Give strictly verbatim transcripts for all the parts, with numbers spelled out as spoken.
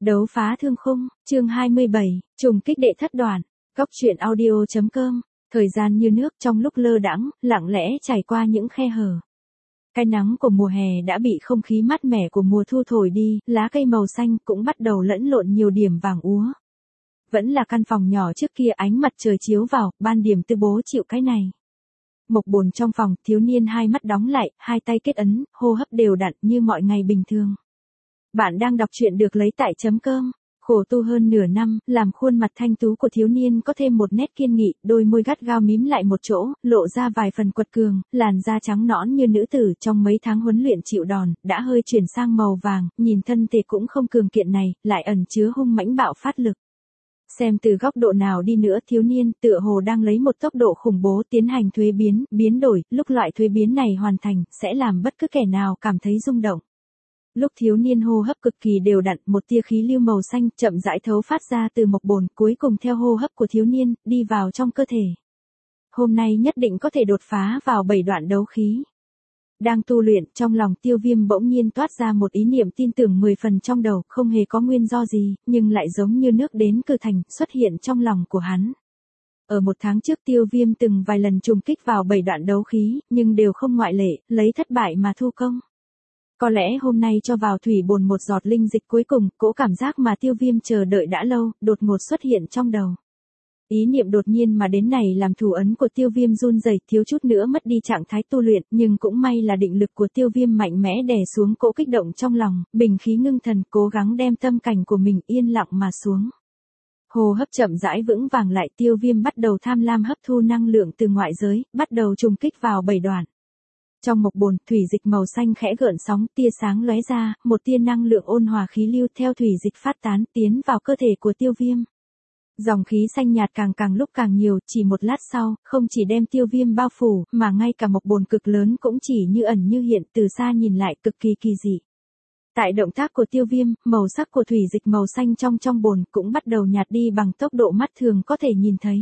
Đấu phá thương khung, chương hai mươi bảy, trùng kích đệ thất đoạn, góc truyện audio.com, thời gian như nước trong lúc lơ đãng, lặng lẽ trải qua những khe hở. Cái nắng của mùa hè đã bị không khí mát mẻ của mùa thu thổi đi, lá cây màu xanh cũng bắt đầu lẫn lộn nhiều điểm vàng úa. Vẫn là căn phòng nhỏ trước kia ánh mặt trời chiếu vào, ban điểm tư bố chịu cái này. Mộc Bồn trong phòng, thiếu niên hai mắt đóng lại, hai tay kết ấn, hô hấp đều đặn như mọi ngày bình thường. Bạn đang đọc truyện được lấy tại chấm cơm. Khổ tu hơn nửa năm, làm khuôn mặt thanh tú của thiếu niên có thêm một nét kiên nghị, đôi môi gắt gao mím lại một chỗ, lộ ra vài phần quật cường, làn da trắng nõn như nữ tử trong mấy tháng huấn luyện chịu đòn, đã hơi chuyển sang màu vàng, nhìn thân thể cũng không cường kiện này, lại ẩn chứa hung mãnh bạo phát lực. Xem từ góc độ nào đi nữa, thiếu niên tựa hồ đang lấy một tốc độ khủng bố tiến hành thuế biến, biến đổi, lúc loại thuế biến này hoàn thành, sẽ làm bất cứ kẻ nào cảm thấy rung động. Lúc thiếu niên hô hấp cực kỳ đều đặn, một tia khí lưu màu xanh chậm rãi thấu phát ra từ Mộc Bồn, cuối cùng theo hô hấp của thiếu niên, đi vào trong cơ thể. Hôm nay nhất định có thể đột phá vào bảy đoạn đấu khí. Đang tu luyện, trong lòng Tiêu Viêm bỗng nhiên toát ra một ý niệm tin tưởng mười phần trong đầu, không hề có nguyên do gì, nhưng lại giống như nước đến cử thành, xuất hiện trong lòng của hắn. Ở một tháng trước Tiêu Viêm từng vài lần trùng kích vào bảy đoạn đấu khí, nhưng đều không ngoại lệ, lấy thất bại mà thu công. Có lẽ hôm nay cho vào thủy bồn một giọt linh dịch cuối cùng, cỗ cảm giác mà Tiêu Viêm chờ đợi đã lâu, đột ngột xuất hiện trong đầu. Ý niệm đột nhiên mà đến này làm thủ ấn của Tiêu Viêm run rẩy, thiếu chút nữa mất đi trạng thái tu luyện, nhưng cũng may là định lực của Tiêu Viêm mạnh mẽ đè xuống cỗ kích động trong lòng, bình khí ngưng thần, cố gắng đem tâm cảnh của mình yên lặng mà xuống. Hô hấp chậm rãi vững vàng lại, Tiêu Viêm bắt đầu tham lam hấp thu năng lượng từ ngoại giới, bắt đầu trùng kích vào bảy đoạn. Trong Mộc Bồn, thủy dịch màu xanh khẽ gợn sóng, tia sáng lóe ra, một tia năng lượng ôn hòa khí lưu theo thủy dịch phát tán tiến vào cơ thể của Tiêu Viêm. Dòng khí xanh nhạt càng càng lúc càng nhiều, chỉ một lát sau, không chỉ đem Tiêu Viêm bao phủ, mà ngay cả Mộc Bồn cực lớn cũng chỉ như ẩn như hiện, từ xa nhìn lại cực kỳ kỳ dị. Tại động tác của Tiêu Viêm, màu sắc của thủy dịch màu xanh trong trong bồn cũng bắt đầu nhạt đi bằng tốc độ mắt thường có thể nhìn thấy.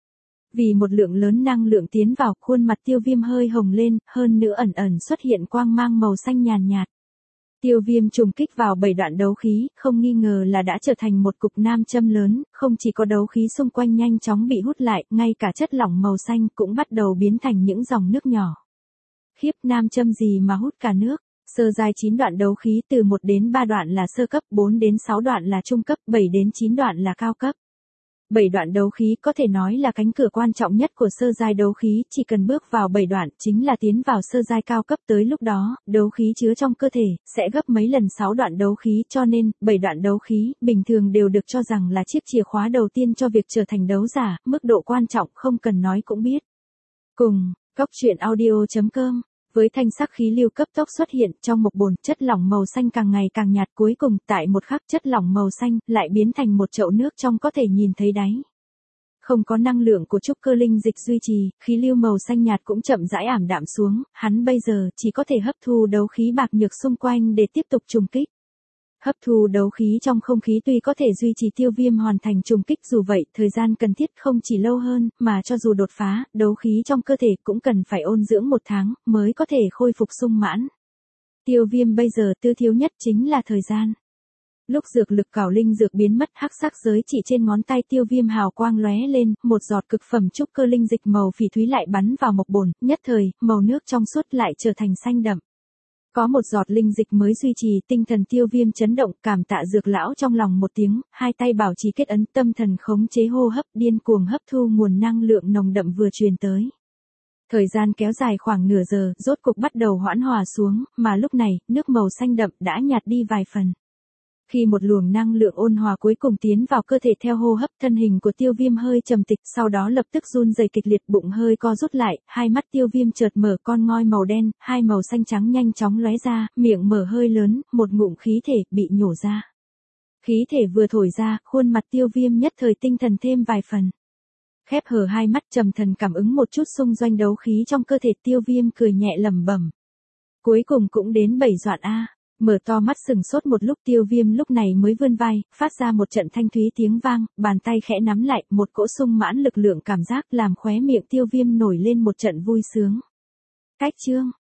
Vì một lượng lớn năng lượng tiến vào, khuôn mặt Tiêu Viêm hơi hồng lên, hơn nữa ẩn ẩn xuất hiện quang mang màu xanh nhàn nhạt. Tiêu Viêm trùng kích vào bảy đoạn đấu khí, không nghi ngờ là đã trở thành một cục nam châm lớn, không chỉ có đấu khí xung quanh nhanh chóng bị hút lại, ngay cả chất lỏng màu xanh cũng bắt đầu biến thành những dòng nước nhỏ. Khiếp, nam châm gì mà hút cả nước? Sơ giai chín đoạn đấu khí, từ một đến ba đoạn là sơ cấp, bốn đến sáu đoạn là trung cấp, bảy đến chín đoạn là cao cấp. bảy đoạn đấu khí có thể nói là cánh cửa quan trọng nhất của sơ giai đấu khí, chỉ cần bước vào bảy đoạn chính là tiến vào sơ giai cao cấp, tới lúc đó, đấu khí chứa trong cơ thể sẽ gấp mấy lần sáu đoạn đấu khí, cho nên bảy đoạn đấu khí bình thường đều được cho rằng là chiếc chìa khóa đầu tiên cho việc trở thành đấu giả, mức độ quan trọng không cần nói cũng biết. Cùng, góc truyện audio.com. Với thanh sắc khí lưu cấp tốc xuất hiện trong Mộc Bồn, chất lỏng màu xanh càng ngày càng nhạt, cuối cùng tại một khắc chất lỏng màu xanh lại biến thành một chậu nước trong có thể nhìn thấy đáy. Không có năng lượng của trúc cơ linh dịch duy trì, khí lưu màu xanh nhạt cũng chậm rãi ảm đạm xuống, hắn bây giờ chỉ có thể hấp thu đấu khí bạc nhược xung quanh để tiếp tục trùng kích. Hấp thu đấu khí trong không khí tuy có thể duy trì Tiêu Viêm hoàn thành trùng kích, dù vậy, thời gian cần thiết không chỉ lâu hơn, mà cho dù đột phá, đấu khí trong cơ thể cũng cần phải ôn dưỡng một tháng, mới có thể khôi phục sung mãn. Tiêu Viêm bây giờ tư thiếu nhất chính là thời gian. Lúc dược lực cảo linh dược biến mất, hắc sắc giới chỉ trên ngón tay Tiêu Viêm hào quang lóe lên, một giọt cực phẩm trúc cơ linh dịch màu phỉ thúy lại bắn vào Mộc Bồn, nhất thời, màu nước trong suốt lại trở thành xanh đậm. Có một giọt linh dịch mới duy trì, tinh thần Tiêu Viêm chấn động, cảm tạ dược lão trong lòng một tiếng, hai tay bảo trì kết ấn, tâm thần khống chế hô hấp, điên cuồng hấp thu nguồn năng lượng nồng đậm vừa truyền tới. Thời gian kéo dài khoảng nửa giờ, rốt cục bắt đầu hoãn hòa xuống, mà lúc này, nước màu xanh đậm đã nhạt đi vài phần. Khi một luồng năng lượng ôn hòa cuối cùng tiến vào cơ thể theo hô hấp, thân hình của Tiêu Viêm hơi trầm tịch, sau đó lập tức run rẩy kịch liệt, bụng hơi co rút lại, hai mắt Tiêu Viêm chợt mở, con ngoi màu đen, hai màu xanh trắng nhanh chóng lóe ra, miệng mở hơi lớn, một ngụm khí thể bị nhổ ra. Khí thể vừa thổi ra, khuôn mặt Tiêu Viêm nhất thời tinh thần thêm vài phần. Khép hờ hai mắt trầm thần cảm ứng một chút xung doanh đấu khí trong cơ thể, Tiêu Viêm cười nhẹ lẩm bẩm. Cuối cùng cũng đến bảy đoạn a. Mở to mắt sừng sốt một lúc, Tiêu Viêm lúc này mới vươn vai, phát ra một trận thanh thúy tiếng vang, bàn tay khẽ nắm lại, một cỗ sung mãn lực lượng cảm giác làm khóe miệng Tiêu Viêm nổi lên một trận vui sướng. Cách chương,